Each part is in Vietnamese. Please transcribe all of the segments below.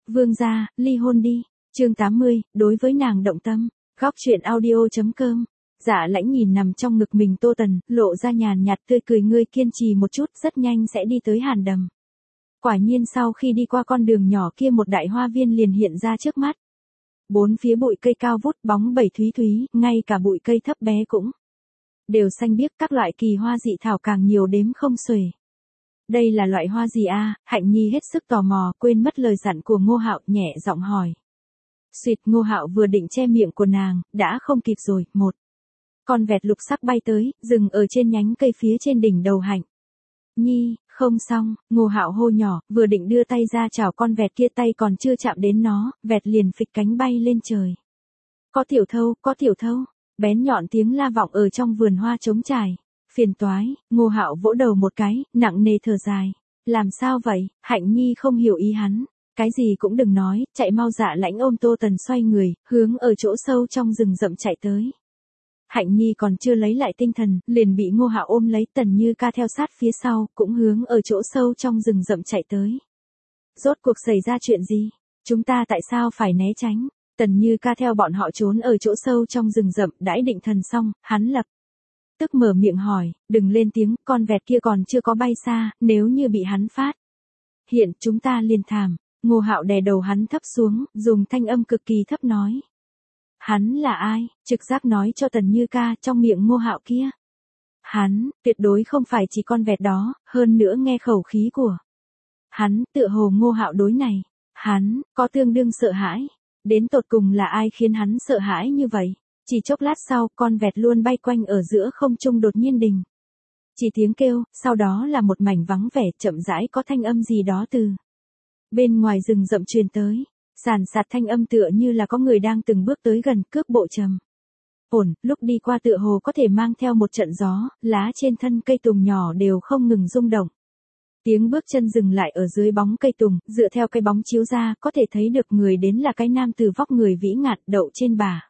Vương gia, ly hôn đi. Chương 80, đối với nàng động tâm. Góc truyện audio.com. Dạ Lãnh nhìn nằm trong ngực mình Tô Tần, lộ ra nhàn nhạt tươi cười, ngươi kiên trì một chút, rất nhanh sẽ đi tới Hàn Đầm. Quả nhiên sau khi đi qua con đường nhỏ kia, một đại hoa viên liền hiện ra trước mắt. Bốn phía bụi cây cao vút, bóng bẩy thúy thúy, ngay cả bụi cây thấp bé cũng đều xanh biếc, các loại kỳ hoa dị thảo càng nhiều đếm không xuể. Đây là loại hoa gì a? Hạnh Nhi hết sức tò mò, quên mất lời dặn của Ngô Hạo, nhẹ giọng hỏi. Xuyệt, Ngô Hạo vừa định che miệng của nàng, đã không kịp rồi. Một con vẹt lục sắc bay tới, dừng ở trên nhánh cây phía trên đỉnh đầu Hạnh Nhi. Không xong, Ngô Hạo hô nhỏ, vừa định đưa tay ra chảo con vẹt kia, tay còn chưa chạm đến nó, vẹt liền phịch cánh bay lên trời. Có tiểu thâu, có tiểu thâu. Bén nhọn tiếng la vọng ở trong vườn hoa trống trải. Phiền toái. Ngô Hạo vỗ đầu một cái, nặng nề thở dài. Làm sao vậy? Hạnh Nhi không hiểu ý hắn. Cái gì cũng đừng nói, chạy mau. Dạ Lãnh ôm Tô Tần xoay người, hướng ở chỗ sâu trong rừng rậm chạy tới. Hạnh Nhi còn chưa lấy lại tinh thần, liền bị Ngô Hạo ôm lấy. Tần Như Ca theo sát phía sau, cũng hướng ở chỗ sâu trong rừng rậm chạy tới. Rốt cuộc xảy ra chuyện gì? Chúng ta tại sao phải né tránh? Tần Như Ca theo bọn họ trốn ở chỗ sâu trong rừng rậm, đãi định thần xong, hắn lập tức mở miệng hỏi, đừng lên tiếng, con vẹt kia còn chưa có bay xa, nếu như bị hắn phát hiện, chúng ta liền thảm. Ngô Hạo đè đầu hắn thấp xuống, dùng thanh âm cực kỳ thấp nói. Hắn là ai? Trực giác nói cho Tần Như Ca, trong miệng Ngô Hạo kia. Hắn, tuyệt đối không phải chỉ con vẹt đó, hơn nữa nghe khẩu khí của hắn, tựa hồ Ngô Hạo đối này, hắn, có tương đương sợ hãi. Đến tột cùng là ai khiến hắn sợ hãi như vậy? Chỉ chốc lát sau, con vẹt luôn bay quanh ở giữa không trung đột nhiên đình chỉ tiếng kêu, sau đó là một mảnh vắng vẻ, chậm rãi có thanh âm gì đó từ bên ngoài rừng rậm truyền tới. Sàn sạt thanh âm tựa như là có người đang từng bước tới gần, cước bộ trầm ổn, lúc đi qua tựa hồ có thể mang theo một trận gió, lá trên thân cây tùng nhỏ đều không ngừng rung động. Tiếng bước chân dừng lại ở dưới bóng cây tùng, dựa theo cái bóng chiếu ra, có thể thấy được người đến là cái nam tử vóc người vĩ ngạn, đậu trên bả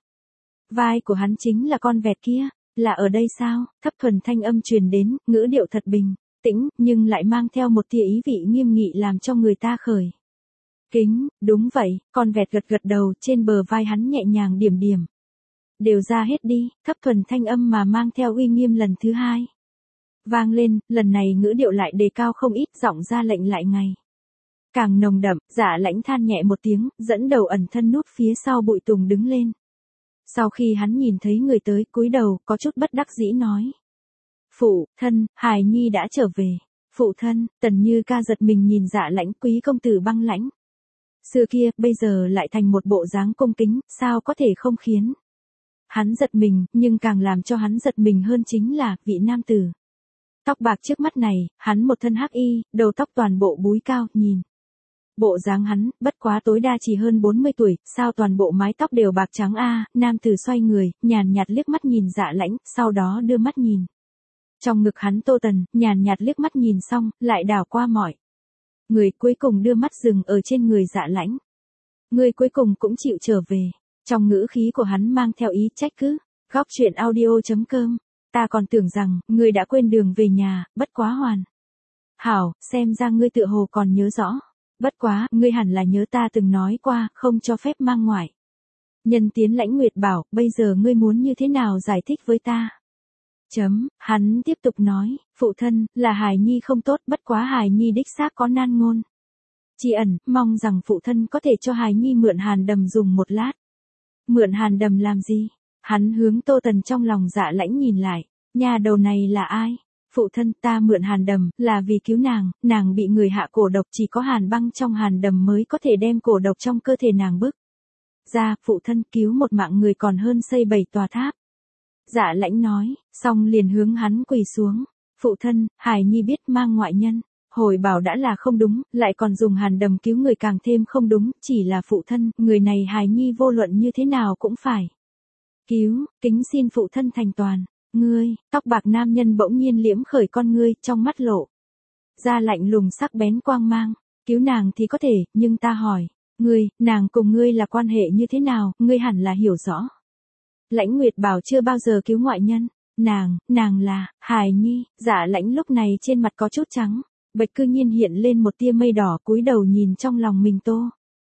vai của hắn chính là con vẹt kia. Là ở đây sao? Thấp thuần thanh âm truyền đến, ngữ điệu thật bình tĩnh, nhưng lại mang theo một tia ý vị nghiêm nghị, làm cho người ta khởi kính. Đúng vậy, con vẹt gật gật đầu, trên bờ vai hắn nhẹ nhàng điểm điểm. Đều ra hết đi. Thấp thuần thanh âm mà mang theo uy nghiêm lần thứ hai vang lên, lần này ngữ điệu lại đề cao không ít, giọng ra lệnh lại ngày càng nồng đậm. Dạ Lãnh than nhẹ một tiếng, dẫn đầu ẩn thân núp phía sau bụi tùng đứng lên. Sau khi hắn nhìn thấy người tới, cúi đầu, có chút bất đắc dĩ nói. Phụ thân, hài nhi đã trở về. Phụ thân. Tần Như Ca giật mình nhìn Dạ Lãnh, quý công tử băng lãnh xưa kia, bây giờ lại thành một bộ dáng cung kính, sao có thể không khiến hắn giật mình, nhưng càng làm cho hắn giật mình hơn chính là, vị nam tử tóc bạc trước mắt này, hắn một thân hắc y, đầu tóc toàn bộ búi cao, nhìn bộ dáng hắn, bất quá tối đa chỉ hơn 40 tuổi, sao toàn bộ mái tóc đều bạc trắng a? Nam tử xoay người, nhàn nhạt liếc mắt nhìn Dạ Lãnh, sau đó đưa mắt nhìn trong ngực hắn Tô Tần, nhàn nhạt liếc mắt nhìn xong, lại đảo qua mọi người, cuối cùng đưa mắt dừng ở trên người Dạ Lãnh. Người cuối cùng cũng chịu trở về. Trong ngữ khí của hắn mang theo ý trách cứ. Góc truyện audio.com. Ta còn tưởng rằng, ngươi đã quên đường về nhà, bất quá hoàn hảo, xem ra ngươi tựa hồ còn nhớ rõ. Bất quá, ngươi hẳn là nhớ ta từng nói qua, không cho phép mang ngoại nhân tiến Lãnh Nguyệt bảo, bây giờ ngươi muốn như thế nào giải thích với ta? Hắn tiếp tục nói, phụ thân, là hài nhi không tốt, bất quá hài nhi đích xác có nan ngôn tri ẩn, mong rằng phụ thân có thể cho hài nhi mượn Hàn Đầm dùng một lát. Mượn Hàn Đầm làm gì? Hắn hướng Tô Tần trong lòng Dạ Lãnh nhìn lại, nhà đầu này là ai? Phụ thân, ta mượn Hàn Đầm, là vì cứu nàng bị người hạ cổ độc, chỉ có hàn băng trong Hàn Đầm mới có thể đem cổ độc trong cơ thể nàng bức ra. Phụ thân, cứu một mạng người còn hơn xây 7 tòa tháp. Dạ Lãnh nói, xong liền hướng hắn quỳ xuống. Phụ thân, hài nhi biết mang ngoại nhân hồi bảo đã là không đúng, lại còn dùng Hàn Đầm cứu người càng thêm không đúng, chỉ là phụ thân, người này hài nhi vô luận như thế nào cũng phải cứu, kính xin phụ thân thành toàn. Ngươi, tóc bạc nam nhân bỗng nhiên liễm khởi con ngươi, trong mắt lộ ra lạnh lùng sắc bén quang mang. Cứu nàng thì có thể, nhưng ta hỏi, ngươi, nàng cùng ngươi là quan hệ như thế nào, ngươi hẳn là hiểu rõ. Lãnh Nguyệt bảo chưa bao giờ cứu ngoại nhân. Nàng là hài nhi. Dạ Lãnh lúc này trên mặt có chút trắng bệch, cư nhiên hiện lên một tia mây đỏ, cúi đầu nhìn trong lòng mình Tô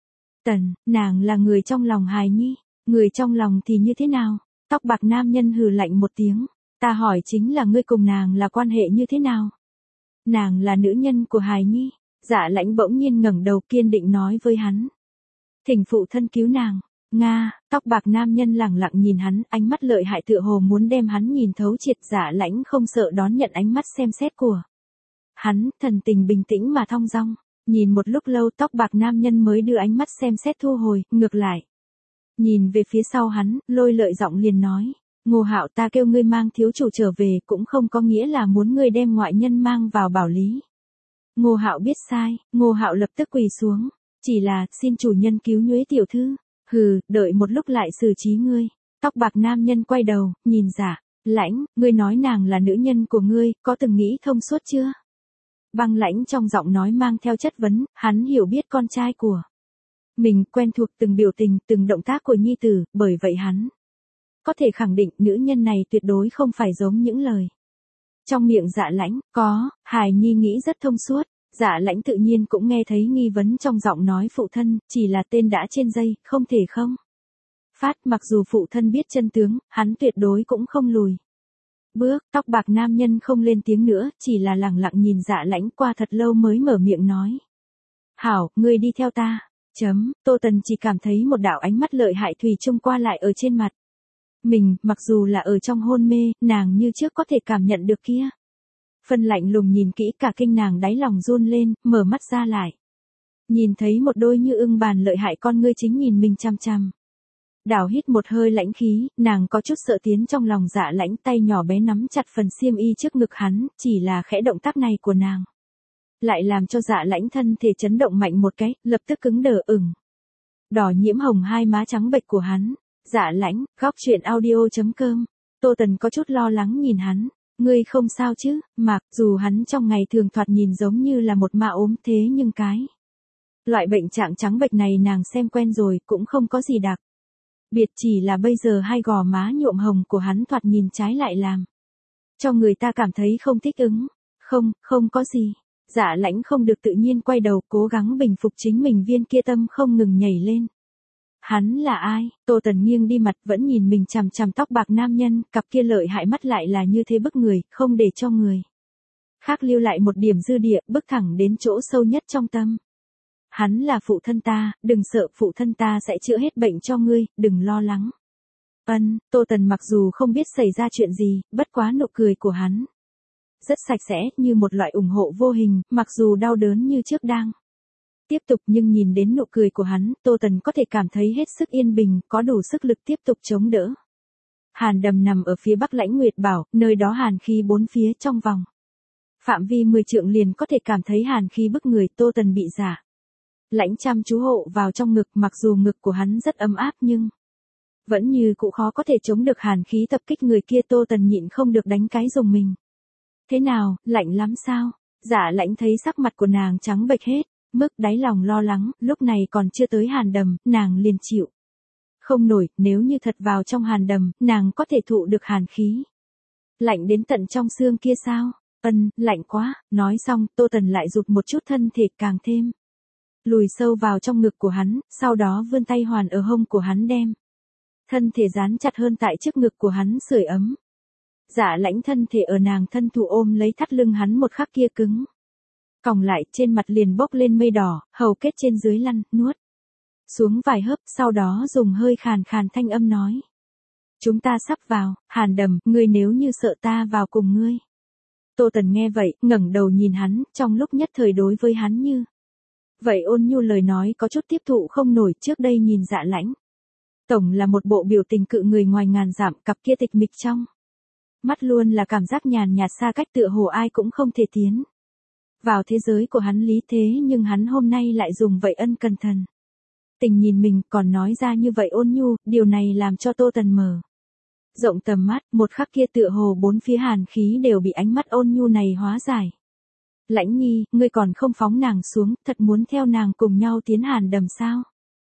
Tần, nàng là người trong lòng hài nhi, người trong lòng thì như thế nào? Tóc bạc nam nhân hừ lạnh một tiếng, ta hỏi chính là ngươi cùng nàng là quan hệ như thế nào? Nàng là nữ nhân của hài nhi. Dạ Lãnh bỗng nhiên ngẩng đầu kiên định nói với hắn. Thỉnh phụ thân cứu nàng. Nga, tóc bạc nam nhân lẳng lặng nhìn hắn, ánh mắt lợi hại tựa hồ muốn đem hắn nhìn thấu triệt. Dạ Lãnh không sợ đón nhận ánh mắt xem xét của hắn, thần tình bình tĩnh mà thong dong. Nhìn một lúc lâu tóc bạc nam nhân mới đưa ánh mắt xem xét thu hồi, ngược lại. Nhìn về phía sau hắn, lôi lợi giọng liền nói. Ngô Hạo, ta kêu ngươi mang thiếu chủ trở về cũng không có nghĩa là muốn ngươi đem ngoại nhân mang vào bảo lý. Ngô Hạo biết sai, Ngô Hạo lập tức quỳ xuống. Chỉ là, xin chủ nhân cứu Nhuế tiểu thư. Hừ, đợi một lúc lại xử trí ngươi. Tóc bạc nam nhân quay đầu, nhìn Dạ Lãnh, ngươi nói nàng là nữ nhân của ngươi, có từng nghĩ thông suốt chưa? Băng Lãnh trong giọng nói mang theo chất vấn, hắn hiểu biết con trai của mình, quen thuộc từng biểu tình, từng động tác của nhi tử, bởi vậy hắn có thể khẳng định nữ nhân này tuyệt đối không phải giống những lời trong miệng Dạ Lãnh. Có, hài nhi nghĩ rất thông suốt. Dạ Lãnh tự nhiên cũng nghe thấy nghi vấn trong giọng nói phụ thân, chỉ là tên đã trên dây, không thể không phát. Mặc dù phụ thân biết chân tướng, hắn tuyệt đối cũng không lùi bước. Tóc bạc nam nhân không lên tiếng nữa, chỉ là lẳng lặng nhìn Dạ Lãnh qua thật lâu mới mở miệng nói. Hảo, ngươi đi theo ta. Tô Tần chỉ cảm thấy một đạo ánh mắt lợi hại thủy chung qua lại ở trên mặt mình, mặc dù là ở trong hôn mê, nàng như trước có thể cảm nhận được kia. Phân lạnh lùng nhìn kỹ cả kinh nàng đáy lòng run lên, mở mắt ra lại. Nhìn thấy một đôi như ưng bàn lợi hại con ngươi chính nhìn mình chăm chăm. Đào hít một hơi lãnh khí, nàng có chút sợ tiến trong lòng Dạ Lãnh, tay nhỏ bé nắm chặt phần xiêm y trước ngực hắn, chỉ là khẽ động tác này của nàng lại làm cho Dạ Lãnh thân thể chấn động mạnh một cái, lập tức cứng đờ ửng đỏ nhiễm hồng hai má trắng bệch của hắn. Dạ Lãnh, góc truyện audio.com. Tô Tần có chút lo lắng nhìn hắn. Ngươi không sao chứ? Mặc dù hắn trong ngày thường thoạt nhìn giống như là một ma ốm, thế nhưng cái loại bệnh trạng trắng bệch này nàng xem quen rồi, cũng không có gì đặc biệt, chỉ là bây giờ hai gò má nhuộm hồng của hắn thoạt nhìn trái lại làm cho người ta cảm thấy không thích ứng. Không có gì. Dạ Lãnh không được tự nhiên quay đầu, cố gắng bình phục chính mình, viên kia tâm không ngừng nhảy lên. Hắn là ai? Tô Tần nghiêng đi mặt vẫn nhìn mình chằm chằm tóc bạc nam nhân, cặp kia lợi hại mắt lại là như thế bức người, không để cho người khác lưu lại một điểm dư địa, bước thẳng đến chỗ sâu nhất trong tâm. Hắn là phụ thân ta, đừng sợ, phụ thân ta sẽ chữa hết bệnh cho ngươi, đừng lo lắng. Tô Tần mặc dù không biết xảy ra chuyện gì, bất quá nụ cười của hắn rất sạch sẽ, như một loại ủng hộ vô hình, mặc dù đau đớn như trước đang tiếp tục, nhưng nhìn đến nụ cười của hắn, Tô Tần có thể cảm thấy hết sức yên bình, có đủ sức lực tiếp tục chống đỡ. Hàn Đầm nằm ở phía bắc Lãnh Nguyệt Bảo, nơi đó hàn khí bốn phía, trong vòng phạm vi 10 trượng liền có thể cảm thấy hàn khí bức người. Tô Tần bị Dạ Lãnh chăm chú hộ vào trong ngực, mặc dù ngực của hắn rất ấm áp nhưng vẫn như cũ khó có thể chống được hàn khí tập kích người kia. Tô Tần nhịn không được đánh cái rùng mình. Thế nào, lạnh lắm sao? Dạ Lãnh thấy sắc mặt của nàng trắng bệch hết mức, đáy lòng lo lắng, lúc này còn chưa tới Hàn Đầm, nàng liền chịu không nổi, nếu như thật vào trong Hàn Đầm, nàng có thể thụ được hàn khí lạnh đến tận trong xương kia sao? Lạnh quá. Nói xong, Tô Tần lại rụt một chút thân thể càng thêm lùi sâu vào trong ngực của hắn, sau đó vươn tay hoàn ở hông của hắn, đem thân thể dán chặt hơn tại trước ngực của hắn sưởi ấm. Dạ Lãnh thân thể ở nàng thân thủ ôm lấy thắt lưng hắn một khắc kia cứng còng lại, trên mặt liền bốc lên mây đỏ, hầu kết trên dưới lăn, nuốt xuống vài hớp, sau đó dùng hơi khàn khàn thanh âm nói. Chúng ta sắp vào, Hàn Đầm, ngươi nếu như sợ ta vào cùng ngươi. Tô Tần nghe vậy, ngẩng đầu nhìn hắn, trong lúc nhất thời đối với hắn như vậy ôn nhu lời nói có chút tiếp thụ không nổi. Trước đây nhìn Dạ Lãnh tổng là một bộ biểu tình cự người ngoài ngàn dặm, cặp kia tịch mịch trong mắt luôn là cảm giác nhàn nhạt xa cách, tựa hồ ai cũng không thể tiến vào thế giới của hắn lý. Thế nhưng hắn hôm nay lại dùng vậy ân cần thần tình nhìn mình, còn nói ra như vậy ôn nhu, điều này làm cho Tô Tần mở rộng tầm mắt, một khắc kia tựa hồ bốn phía hàn khí đều bị ánh mắt ôn nhu này hóa giải. Lãnh nhi, ngươi còn không phóng nàng xuống, thật muốn theo nàng cùng nhau tiến Hàn Đầm sao?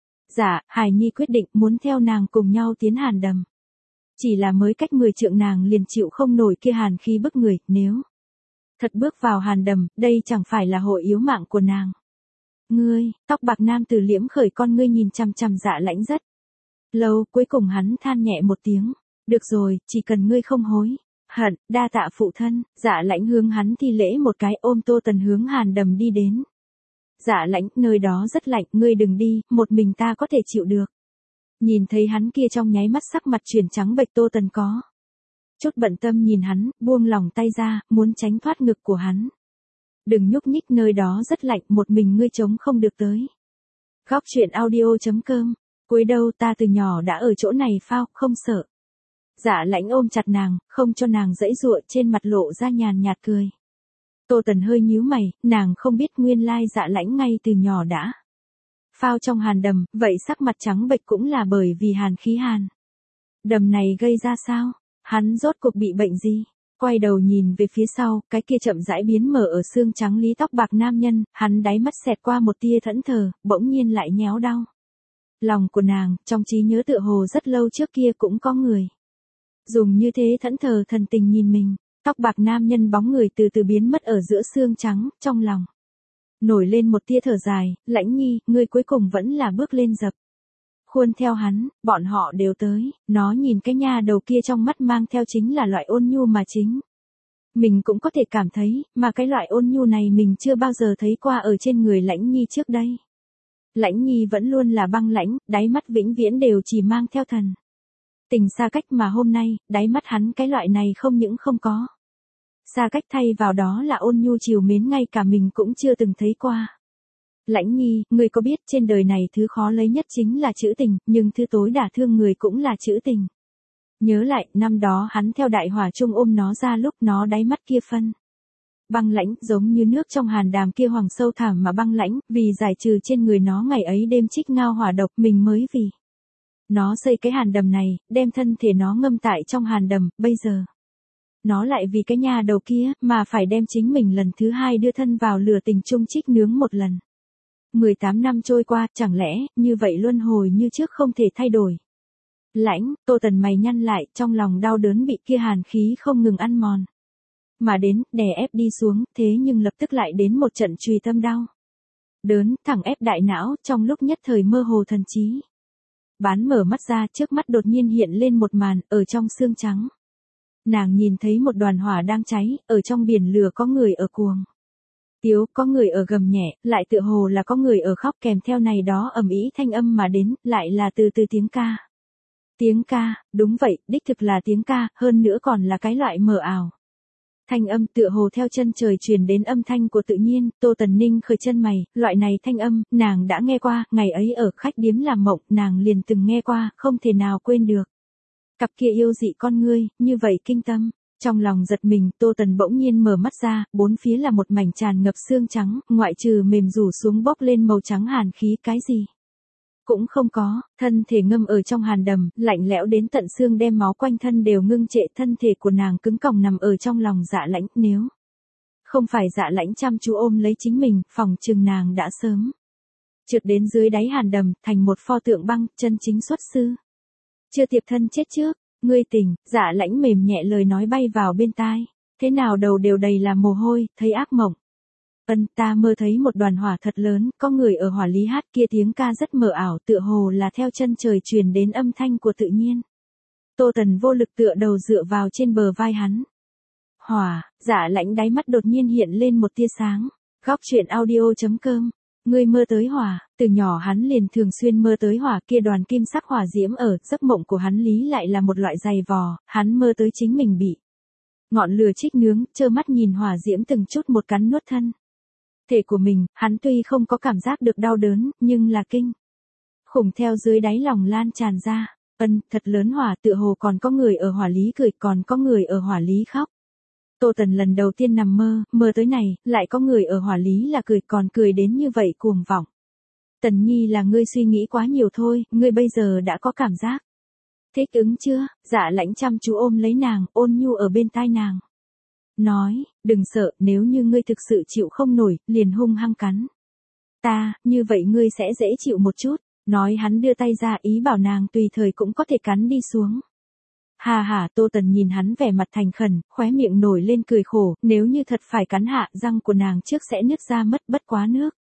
Dạ, hài nhi quyết định muốn theo nàng cùng nhau tiến Hàn Đầm. Chỉ là mới cách 10 trượng nàng liền chịu không nổi kia hàn khí bức người, nếu thật bước vào Hàn Đầm, đây chẳng phải là hội yếu mạng của nàng. Ngươi, tóc bạc nam tử liễm khởi con ngươi nhìn chằm chằm Dạ Lãnh rất lâu, cuối cùng hắn than nhẹ một tiếng. Được rồi, chỉ cần ngươi không hối hận, đa tạ phụ thân. Dạ Lãnh hướng hắn thi lễ một cái, ôm Tô Tần hướng hàn đầm đi đến. Dạ Lãnh, nơi đó rất lạnh, ngươi đừng đi, một mình ta có thể chịu được. Nhìn thấy hắn kia trong nháy mắt sắc mặt chuyển trắng bệch, Tô Tần có chút bận tâm nhìn hắn, buông lỏng tay ra, muốn tránh thoát ngực của hắn. Đừng nhúc nhích, nơi đó rất lạnh, một mình ngươi chống không được tới. Góc truyện audio.com. Cuối đâu ta từ nhỏ đã ở chỗ này phao, không sợ. Dạ Lãnh ôm chặt nàng, không cho nàng giãy giụa, trên mặt lộ ra nhàn nhạt cười. Tô Tần hơi nhíu mày, nàng không biết nguyên lai Dạ Lãnh ngay từ nhỏ đã phao trong hàn đầm, vậy sắc mặt trắng bệch cũng là bởi vì hàn khí hàn đầm này gây ra sao? Hắn rốt cuộc bị bệnh gì? Quay đầu nhìn về phía sau, cái kia chậm rãi biến mở ở xương trắng lý tóc bạc nam nhân, hắn đáy mắt xẹt qua một tia thẫn thờ, bỗng nhiên lại nhéo đau lòng của nàng, trong trí nhớ tựa hồ rất lâu trước kia cũng có người dùng như thế thẫn thờ thần tình nhìn mình. Tóc bạc nam nhân bóng người từ từ biến mất ở giữa xương trắng, trong lòng nổi lên một tia thở dài. Lãnh nhi, ngươi cuối cùng vẫn là bước lên dập khuôn theo hắn, bọn họ đều tới. Nó nhìn cái nha đầu kia trong mắt mang theo chính là loại ôn nhu mà chính mình cũng có thể cảm thấy, mà cái loại ôn nhu này mình chưa bao giờ thấy qua ở trên người Lãnh nhi trước đây. Lãnh nhi vẫn luôn là băng lãnh, đáy mắt vĩnh viễn đều chỉ mang theo thần tình xa cách, mà hôm nay, đáy mắt hắn cái loại này không những không có xa cách, thay vào đó là ôn nhu trìu mến, ngay cả mình cũng chưa từng thấy qua. Lãnh nhi, ngươi có biết trên đời này thứ khó lấy nhất chính là chữ tình, nhưng thứ tối đả thương người cũng là chữ tình. Nhớ lại, năm đó hắn theo đại hỏa trung ôm nó ra lúc nó đáy mắt kia phân băng lãnh, giống như nước trong hàn đàm kia hoàng sâu thẳm mà băng lãnh, vì giải trừ trên người nó ngày ấy đêm trích ngao hỏa độc, mình mới vì nó xây cái hàn đầm này, đem thân thể nó ngâm tại trong hàn đầm, bây giờ nó lại vì cái nhà đầu kia, mà phải đem chính mình lần thứ hai đưa thân vào lửa tình chung trích nướng một lần. 18 năm trôi qua, chẳng lẽ, như vậy luân hồi như trước không thể thay đổi. Lãnh, Tô Tần mày nhăn lại, trong lòng đau đớn bị kia hàn khí không ngừng ăn mòn. Mà đến, đè ép đi xuống, thế nhưng lập tức lại đến một trận trùy tâm đau đớn, thẳng ép đại não, trong lúc nhất thời mơ hồ thần trí. Bán mở mắt ra, trước mắt đột nhiên hiện lên một màn, ở trong xương trắng. Nàng nhìn thấy một đoàn hỏa đang cháy, ở trong biển lửa có người ở cuồng tiếu, có người ở gầm nhẹ, lại tựa hồ là có người ở khóc, kèm theo này đó ầm ĩ thanh âm mà đến, lại là từ từ tiếng ca. Tiếng ca, đúng vậy, đích thực là tiếng ca, hơn nữa còn là cái loại mờ ảo. Thanh âm tựa hồ theo chân trời truyền đến âm thanh của tự nhiên. Tô Tần Ninh khởi chân mày, loại này thanh âm, nàng đã nghe qua, ngày ấy ở khách điếm làm mộng, nàng liền từng nghe qua, không thể nào quên được. Cặp kia yêu dị con ngươi, như vậy kinh tâm. Trong lòng giật mình, Tô Tần bỗng nhiên mở mắt ra, bốn phía là một mảnh tràn ngập xương trắng, ngoại trừ mềm rủ xuống bốc lên màu trắng hàn khí, cái gì cũng không có. Thân thể ngâm ở trong hàn đầm, lạnh lẽo đến tận xương, đem máu quanh thân đều ngưng trệ. Thân thể của nàng cứng còng nằm ở trong lòng Dạ Lãnh, nếu không phải Dạ Lãnh chăm chú ôm lấy chính mình, phòng chừng nàng đã sớm trượt đến dưới đáy hàn đầm, thành một pho tượng băng, chân chính xuất sư. Chưa tiệp thân chết trước, ngươi tỉnh. Dạ Lãnh mềm nhẹ lời nói bay vào bên tai. Thế nào đầu đều đầy là mồ hôi, thấy ác mộng. Ta mơ thấy một đoàn hỏa thật lớn, có người ở hỏa lý hát, kia tiếng ca rất mờ ảo, tựa hồ là theo chân trời truyền đến âm thanh của tự nhiên. Tô Tần vô lực tựa đầu dựa vào trên bờ vai hắn. Hỏa. Dạ Lãnh đáy mắt đột nhiên hiện lên một tia sáng. Góc truyện audio.com. Ngươi mơ tới hỏa. Từ nhỏ hắn liền thường xuyên mơ tới hỏa, kia đoàn kim sắc hỏa diễm ở giấc mộng của hắn lý lại là một loại dày vò, hắn mơ tới chính mình bị ngọn lửa trích nướng, trơ mắt nhìn hỏa diễm từng chút một cắn nuốt thân thể của mình. Hắn tuy không có cảm giác được đau đớn, nhưng là kinh khủng theo dưới đáy lòng lan tràn ra. Thật lớn hỏa, tựa hồ còn có người ở hỏa lý cười, còn có người ở hỏa lý khóc. Tô Tần lần đầu tiên nằm mơ, mơ tới này, lại có người ở hỏa lý là cười, còn cười đến như vậy cuồng vọng. Tần Nhi, là ngươi suy nghĩ quá nhiều thôi, ngươi bây giờ đã có cảm giác thích ứng chưa? Dạ Lãnh chăm chú ôm lấy nàng, ôn nhu ở bên tai nàng nói, đừng sợ, nếu như ngươi thực sự chịu không nổi, liền hung hăng cắn ta, như vậy ngươi sẽ dễ chịu một chút. Nói hắn đưa tay ra, ý bảo nàng tùy thời cũng có thể cắn đi xuống. Hà hà. Tô Tần nhìn hắn vẻ mặt thành khẩn, khóe miệng nổi lên cười khổ, nếu như thật phải cắn hạ, răng của nàng trước sẽ nứt ra mất, bất quá nước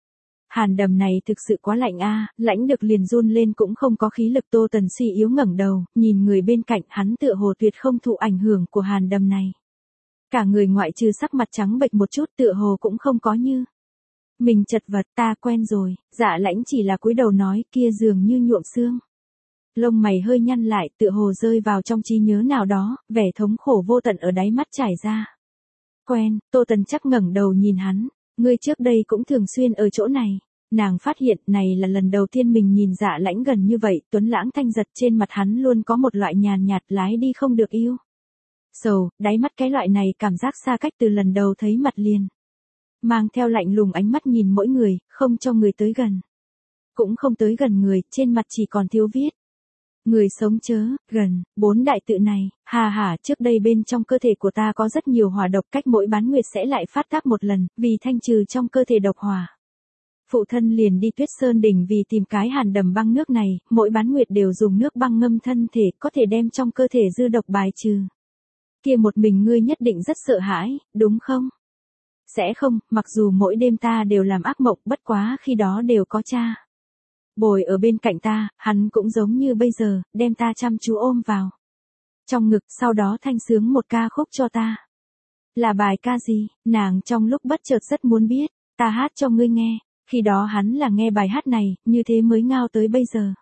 Hàn đầm này thực sự quá lạnh a, lãnh được liền run lên cũng không có khí lực. Tô Tần suy yếu ngẩng đầu, nhìn người bên cạnh hắn tựa hồ tuyệt không thụ ảnh hưởng của hàn đầm này. Cả người ngoại trừ sắc mặt trắng bệch một chút tựa hồ cũng không có như. Mình chật vật, ta quen rồi. Dạ Lãnh chỉ là cúi đầu nói, kia dường như nhuộm xương. Lông mày hơi nhăn lại, tựa hồ rơi vào trong trí nhớ nào đó, vẻ thống khổ vô tận ở đáy mắt trải ra. Quen, Tô Tần chắc ngẩng đầu nhìn hắn, ngươi trước đây cũng thường xuyên ở chỗ này. Nàng phát hiện này là lần đầu tiên mình nhìn Dạ Lãnh gần như vậy, tuấn lãng thanh giật, trên mặt hắn luôn có một loại nhàn nhạt lái đi không được yêu. Sầu, đáy mắt cái loại này cảm giác xa cách từ lần đầu thấy mặt liền. Mang theo lạnh lùng ánh mắt nhìn mỗi người, không cho người tới gần. Cũng không tới gần người, trên mặt chỉ còn thiếu viết. Người sống chớ, gần, 4 đại tự này, trước đây bên trong cơ thể của ta có rất nhiều hỏa độc, cách mỗi bán nguyệt sẽ lại phát tác một lần, vì thanh trừ trong cơ thể độc hỏa. Phụ thân liền đi Tuyết Sơn đỉnh vì tìm cái hàn đầm băng nước này, mỗi bán nguyệt đều dùng nước băng ngâm thân thể, có thể đem trong cơ thể dư độc bài trừ. Kia một mình ngươi nhất định rất sợ hãi, đúng không? Sẽ không, mặc dù mỗi đêm ta đều làm ác mộng, bất quá khi đó đều có cha bồi ở bên cạnh ta, hắn cũng giống như bây giờ, đem ta chăm chú ôm vào trong ngực, sau đó thanh sướng một ca khúc cho ta. Là bài ca gì? Nàng trong lúc bất chợt rất muốn biết. Ta hát cho ngươi nghe. Khi đó hắn là nghe bài hát này, như thế mới ngao tới bây giờ.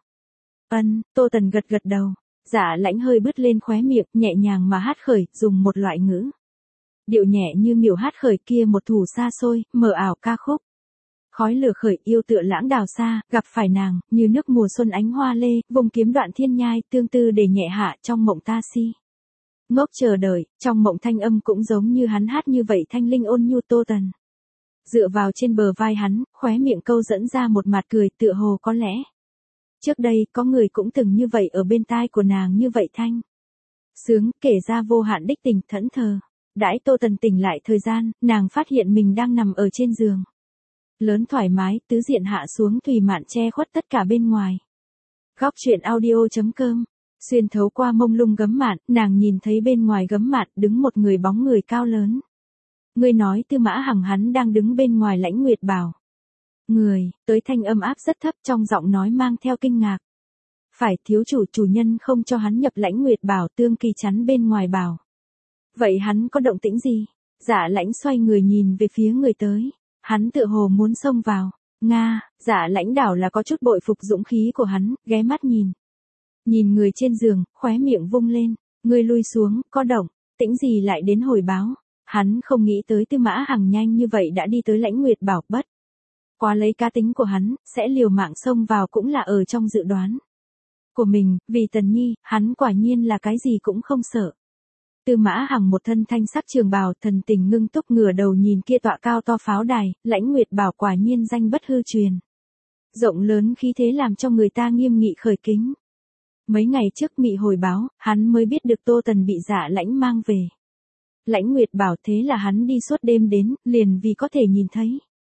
Tô Tần gật gật đầu. Dạ Lãnh hơi bứt lên khóe miệng, nhẹ nhàng mà hát khởi, dùng một loại ngữ điệu nhẹ như miểu hát khởi kia một thủ xa xôi, mờ ảo ca khúc. Khói lửa khởi, yêu tựa lãng đào xa, gặp phải nàng, như nước mùa xuân ánh hoa lê, vùng kiếm đoạn thiên nhai, tương tư để nhẹ hạ trong mộng ta si. Ngốc chờ đợi, trong mộng thanh âm cũng giống như hắn hát như vậy thanh linh ôn nhu. Tô Tần dựa vào trên bờ vai hắn, khóe miệng câu dẫn ra một mặt cười, tựa hồ có lẽ trước đây có người cũng từng như vậy ở bên tai của nàng như vậy thanh sướng, kể ra vô hạn đích tình thẫn thờ. Đãi Tô Tần tỉnh lại thời gian, nàng phát hiện mình đang nằm ở trên giường lớn thoải mái, tứ diện hạ xuống thùy mạn che khuất tất cả bên ngoài. Góc truyện audio.com. Xuyên thấu qua mông lung gấm mạn, nàng nhìn thấy bên ngoài gấm mạn đứng một người bóng người cao lớn. Ngươi nói Tư Mã Hằng, hắn đang đứng bên ngoài Lãnh Nguyệt Bảo. Người, tới thanh âm áp rất thấp, trong giọng nói mang theo kinh ngạc. Phải, thiếu chủ nhân không cho hắn nhập Lãnh Nguyệt Bảo, Tương Kỳ chắn bên ngoài bảo. Vậy hắn có động tĩnh gì? Dạ Lãnh xoay người nhìn về phía người tới. Hắn tựa hồ muốn xông vào. Nga, Dạ Lãnh đảo là có chút bội phục dũng khí của hắn, ghé mắt nhìn. Nhìn người trên giường, khóe miệng vung lên. Ngươi lui xuống, có động tĩnh gì lại đến hồi báo. Hắn không nghĩ tới Tư Mã Hằng nhanh như vậy đã đi tới Lãnh Nguyệt Bảo, bất quá lấy cá tính của hắn, sẽ liều mạng xông vào cũng là ở trong dự đoán của mình, vì Tần Nhi, hắn quả nhiên là cái gì cũng không sợ. Tư Mã Hằng một thân thanh sắc trường bào, thần tình ngưng túc, ngửa đầu nhìn kia tọa cao to pháo đài, Lãnh Nguyệt Bảo quả nhiên danh bất hư truyền. Rộng lớn khí thế làm cho người ta nghiêm nghị khởi kính. Mấy ngày trước mị hồi báo, hắn mới biết được Tô Tần bị Dạ Lãnh mang về Lãnh Nguyệt Bảo, thế là hắn đi suốt đêm đến, liền vì có thể nhìn thấy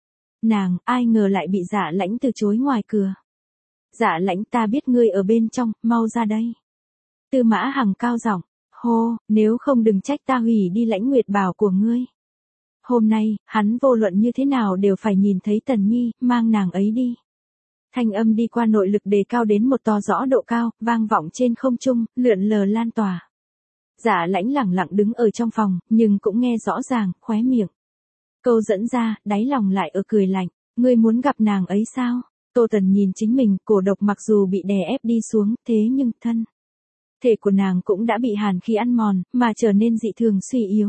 nàng, ai ngờ lại bị Dạ Lãnh từ chối ngoài cửa. Dạ Lãnh, ta biết ngươi ở bên trong, mau ra đây. Tư Mã Hằng cao giọng, hô, nếu không đừng trách ta hủy đi Lãnh Nguyệt Bảo của ngươi. Hôm nay, hắn vô luận như thế nào đều phải nhìn thấy Tần Nhi, mang nàng ấy đi. Thanh âm đi qua nội lực đề cao đến một to rõ độ cao, vang vọng trên không trung, lượn lờ lan tỏa. Dạ Lãnh lẳng lặng đứng ở trong phòng, nhưng cũng nghe rõ ràng, khóe miệng câu dẫn ra, đáy lòng lại ở cười lạnh. Ngươi muốn gặp nàng ấy sao? Tô Tần nhìn chính mình, cổ độc mặc dù bị đè ép đi xuống, thế nhưng thân thể của nàng cũng đã bị hàn khí ăn mòn, mà trở nên dị thường suy yếu.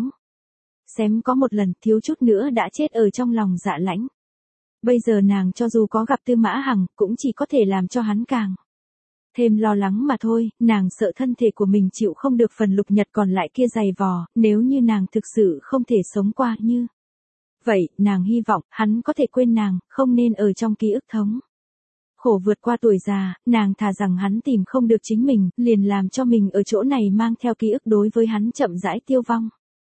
Xém có một lần, thiếu chút nữa đã chết ở trong lòng Dạ Lãnh. Bây giờ nàng cho dù có gặp Tư Mã Hằng, cũng chỉ có thể làm cho hắn càng thêm lo lắng mà thôi. Nàng sợ thân thể của mình chịu không được phần lục nhật còn lại kia dày vò, nếu như nàng thực sự không thể sống qua như vậy, nàng hy vọng hắn có thể quên nàng, không nên ở trong ký ức thống khổ vượt qua tuổi già. Nàng thà rằng hắn tìm không được chính mình, liền làm cho mình ở chỗ này mang theo ký ức đối với hắn chậm rãi tiêu vong.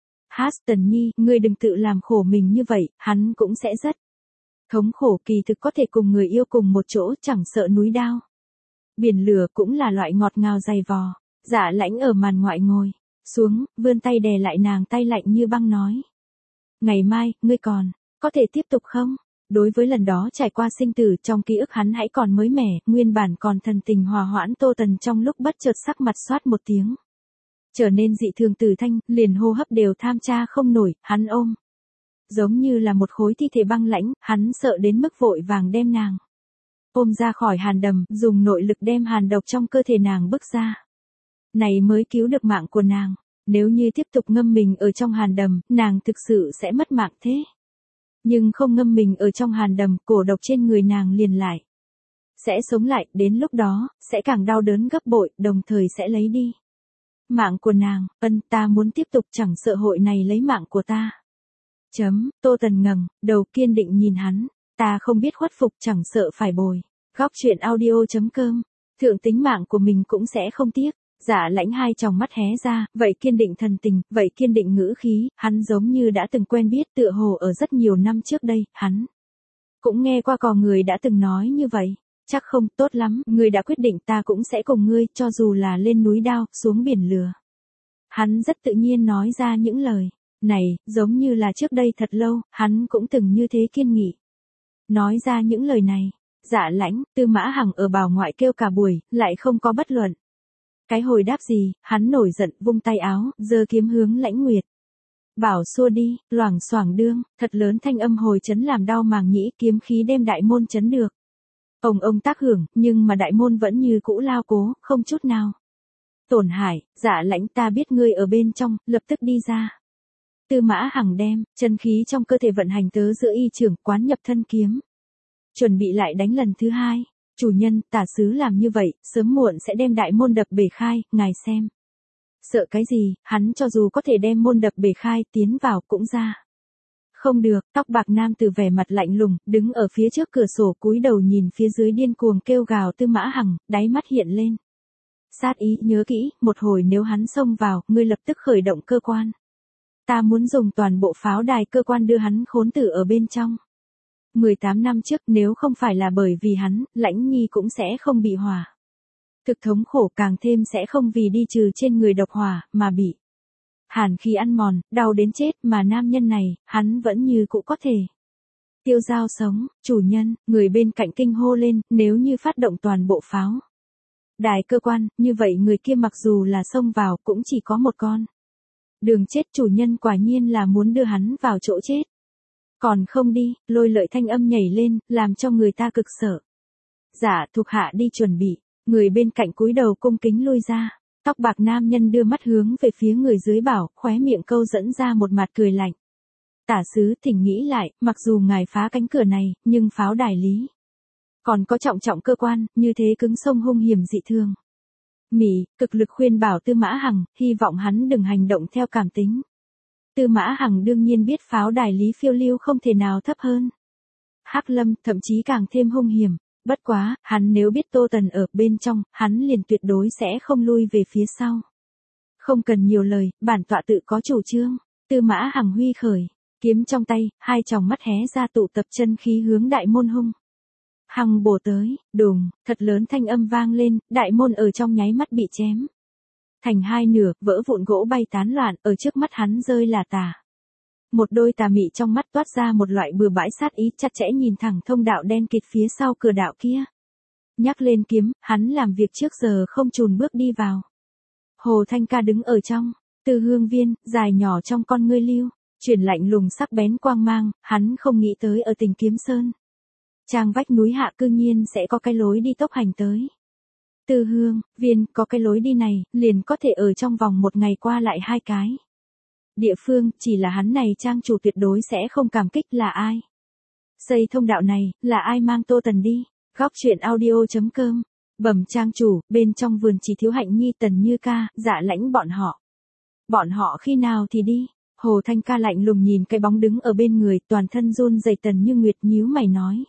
Tần Nhi, ngươi đừng tự làm khổ mình như vậy, hắn cũng sẽ rất thống khổ. Kỳ thực có thể cùng người yêu cùng một chỗ, chẳng sợ núi đao biển lửa, cũng là loại ngọt ngào dày vò. Dạ Lãnh ở màn ngoại ngồi xuống, vươn tay đè lại nàng, tay lạnh như băng nói. Ngày mai, ngươi còn có thể tiếp tục không? Đối với lần đó trải qua sinh tử trong ký ức hắn hãy còn mới mẻ, nguyên bản còn thần tình hòa hoãn Tô Tần trong lúc bất chợt sắc mặt xoát một tiếng. Trở nên dị thường từ thanh, liền hô hấp đều tham tra không nổi, hắn ôm. Giống như là một khối thi thể băng lãnh, hắn sợ đến mức vội vàng đem nàng ôm ra khỏi hàn đầm, dùng nội lực đem hàn độc trong cơ thể nàng bức ra. Này mới cứu được mạng của nàng, nếu như tiếp tục ngâm mình ở trong hàn đầm, nàng thực sự sẽ mất mạng thế. Nhưng không ngâm mình ở trong hàn đầm, cổ độc trên người nàng liền lại sẽ sống lại, đến lúc đó, sẽ càng đau đớn gấp bội, đồng thời sẽ lấy đi mạng của nàng. Ta muốn tiếp tục, chẳng sợ hội này lấy mạng của ta. Tô Tần ngẩng đầu kiên định nhìn hắn, ta không biết khuất phục, chẳng sợ phải bồi. Góc truyện audio.com, thượng tính mạng của mình cũng sẽ không tiếc. Dạ Lãnh hai tròng mắt hé ra, vậy kiên định thần tình, vậy kiên định ngữ khí, hắn giống như đã từng quen biết, tựa hồ ở rất nhiều năm trước đây, hắn cũng nghe qua có người đã từng nói như vậy. Chắc không, tốt lắm, ngươi đã quyết định, ta cũng sẽ cùng ngươi, cho dù là lên núi đao, xuống biển lửa. Hắn rất tự nhiên nói ra những lời này, giống như là trước đây thật lâu, hắn cũng từng như thế kiên nghị nói ra những lời này. Dạ Lãnh, Tư Mã Hằng ở bảo ngoại kêu cả buổi, lại không có bất luận cái hồi đáp gì, hắn nổi giận, vung tay áo, giơ kiếm hướng Lãnh Nguyệt bảo xua đi, loảng xoảng đương, thật lớn thanh âm hồi chấn làm đau màng nhĩ, kiếm khí đem đại môn chấn được. Ông tác hưởng, nhưng mà đại môn vẫn như cũ lao cố, không chút nào tổn hại. Dạ Lãnh, ta biết ngươi ở bên trong, lập tức đi ra. Tư Mã Hằng đem chân khí trong cơ thể vận hành tớ giữa y trưởng, quán nhập thân kiếm, chuẩn bị lại đánh lần thứ hai. Chủ nhân, tả sứ làm như vậy, sớm muộn sẽ đem đại môn đập bể khai, ngài xem. Sợ cái gì, hắn cho dù có thể đem môn đập bể khai, tiến vào cũng ra không được. Tóc bạc nam tử vẻ mặt lạnh lùng, đứng ở phía trước cửa sổ cúi đầu nhìn phía dưới điên cuồng kêu gào Tư Mã Hằng, đáy mắt hiện lên sát ý. Nhớ kỹ, một hồi nếu hắn xông vào, ngươi lập tức khởi động cơ quan. Ta muốn dùng toàn bộ pháo đài cơ quan đưa hắn khốn tử ở bên trong. 18 năm trước, nếu không phải là bởi vì hắn, Lãnh Nhi cũng sẽ không bị hỏa thực thống khổ, càng thêm sẽ không vì đi trừ trên người độc hỏa, mà bị hàn khí ăn mòn, đau đến chết, mà nam nhân này, hắn vẫn như cũ có thể tiêu dao sống. Chủ nhân, người bên cạnh kinh hô lên, nếu như phát động toàn bộ pháo đài cơ quan, như vậy người kia mặc dù là xông vào, cũng chỉ có một con đường chết. Chủ nhân quả nhiên là muốn đưa hắn vào chỗ chết. Còn không đi, Lôi Lợi thanh âm nhảy lên, làm cho người ta cực sợ. Dạ, thuộc hạ đi chuẩn bị. Người bên cạnh cúi đầu cung kính lui ra. Tóc bạc nam nhân đưa mắt hướng về phía người dưới bảo, khóe miệng câu dẫn ra một mặt cười lạnh. Tả sứ, thỉnh nghĩ lại, mặc dù ngài phá cánh cửa này, nhưng pháo đài lý còn có trọng cơ quan, như thế cứng sông hung hiểm dị thường. Cực lực khuyên bảo Tư Mã Hằng, hy vọng hắn đừng hành động theo cảm tính. Tư Mã Hằng đương nhiên biết pháo đài lý phiêu lưu không thể nào thấp hơn Hắc Lâm, thậm chí càng thêm hung hiểm. Bất quá, hắn nếu biết Tô Tần ở bên trong, hắn liền tuyệt đối sẽ không lui về phía sau. Không cần nhiều lời, bản tọa tự có chủ trương. Tư Mã Hằng huy khởi kiếm trong tay, hai tròng mắt hé ra tụ tập chân khí hướng đại môn hung hằng bổ tới. Đùng, thật lớn thanh âm vang lên, đại môn ở trong nháy mắt bị chém thành hai nửa, vỡ vụn gỗ bay tán loạn, ở trước mắt hắn rơi là tả. Một đôi tà mị trong mắt toát ra một loại bừa bãi sát ý, chặt chẽ nhìn thẳng thông đạo đen kịt phía sau cửa đạo kia. Nhắc lên kiếm, hắn làm việc trước giờ không chùn bước đi vào. Hồ Thanh Ca đứng ở trong Tư Hương Viên, dài nhỏ trong con ngươi lưu chuyển lạnh lùng sắc bén quang mang, hắn không nghĩ tới ở Tình Kiếm Sơn trang vách núi hạ cư nhiên sẽ có cái lối đi tốc hành tới Tư Hương Viên. Có cái lối đi này, liền có thể ở trong vòng một ngày qua lại hai cái địa phương, chỉ là hắn này trang chủ tuyệt đối sẽ không cảm kích. Là ai xây thông đạo này, là ai mang Tô Tần đi? Góc truyện audio.com, bẩm trang chủ, bên trong vườn chỉ thiếu Hạnh Nhi, Tần Như Ca, Dạ Lãnh bọn họ khi nào thì đi? Hồ Thanh Ca lạnh lùng nhìn cái bóng đứng ở bên người, toàn thân run rẩy Tần Như Nguyệt nhíu mày nói.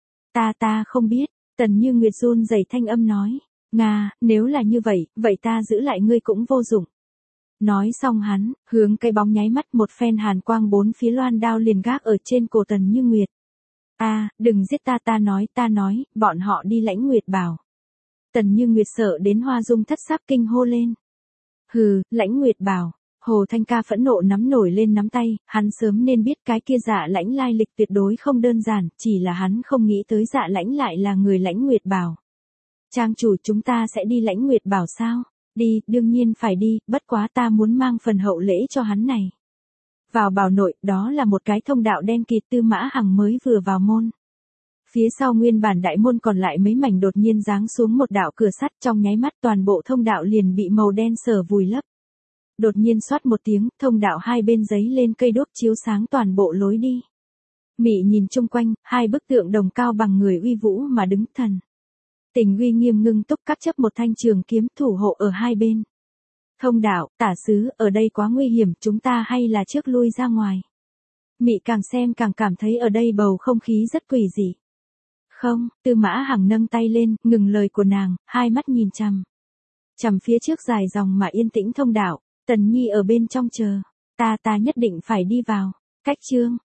Ta không biết. Tần Như Nguyệt run rẩy thanh âm nói. Nga, nếu là như vậy, vậy ta giữ lại ngươi cũng vô dụng. Nói xong hắn, hướng cái bóng nháy mắt, một phen hàn quang bốn phía loan đao liền gác ở trên cổ Tần Như Nguyệt. Đừng giết ta, ta nói, bọn họ đi Lãnh Nguyệt bảo. Tần Như Nguyệt sợ đến hoa dung thất sắc kinh hô lên. Hừ, Lãnh Nguyệt bảo. Hồ Thanh Ca phẫn nộ nắm nổi lên nắm tay, hắn sớm nên biết cái kia Dạ Lãnh lai lịch tuyệt đối không đơn giản, chỉ là hắn không nghĩ tới Dạ Lãnh lại là người Lãnh Nguyệt Bảo. Trang chủ, chúng ta sẽ đi Lãnh Nguyệt Bảo sao? Đi, đương nhiên phải đi, bất quá ta muốn mang phần hậu lễ cho hắn này. Vào bảo nội, đó là một cái thông đạo đen kịt. Tư Mã Hằng mới vừa vào môn. Phía sau nguyên bản đại môn còn lại mấy mảnh đột nhiên giáng xuống một đạo cửa sắt, trong nháy mắt toàn bộ thông đạo liền bị màu đen sở vùi lấp. Đột nhiên xoát một tiếng, thông đạo hai bên giấy lên cây đuốc chiếu sáng toàn bộ lối đi. Mị nhìn chung quanh, hai bức tượng đồng cao bằng người uy vũ mà đứng thần. Tình uy nghiêm ngưng túc cắt chấp một thanh trường kiếm thủ hộ ở hai bên. Thông đạo, tả sứ, ở đây quá nguy hiểm, chúng ta hay là trước lui ra ngoài. Mị càng xem càng cảm thấy ở đây bầu không khí rất quỷ dị. Không, Tư Mã Hằng nâng tay lên, ngừng lời của nàng, hai mắt nhìn chằm. Chằm phía trước dài dòng mà yên tĩnh thông đạo, Tần Nhi ở bên trong chờ. Ta nhất định phải đi vào. Cách chương.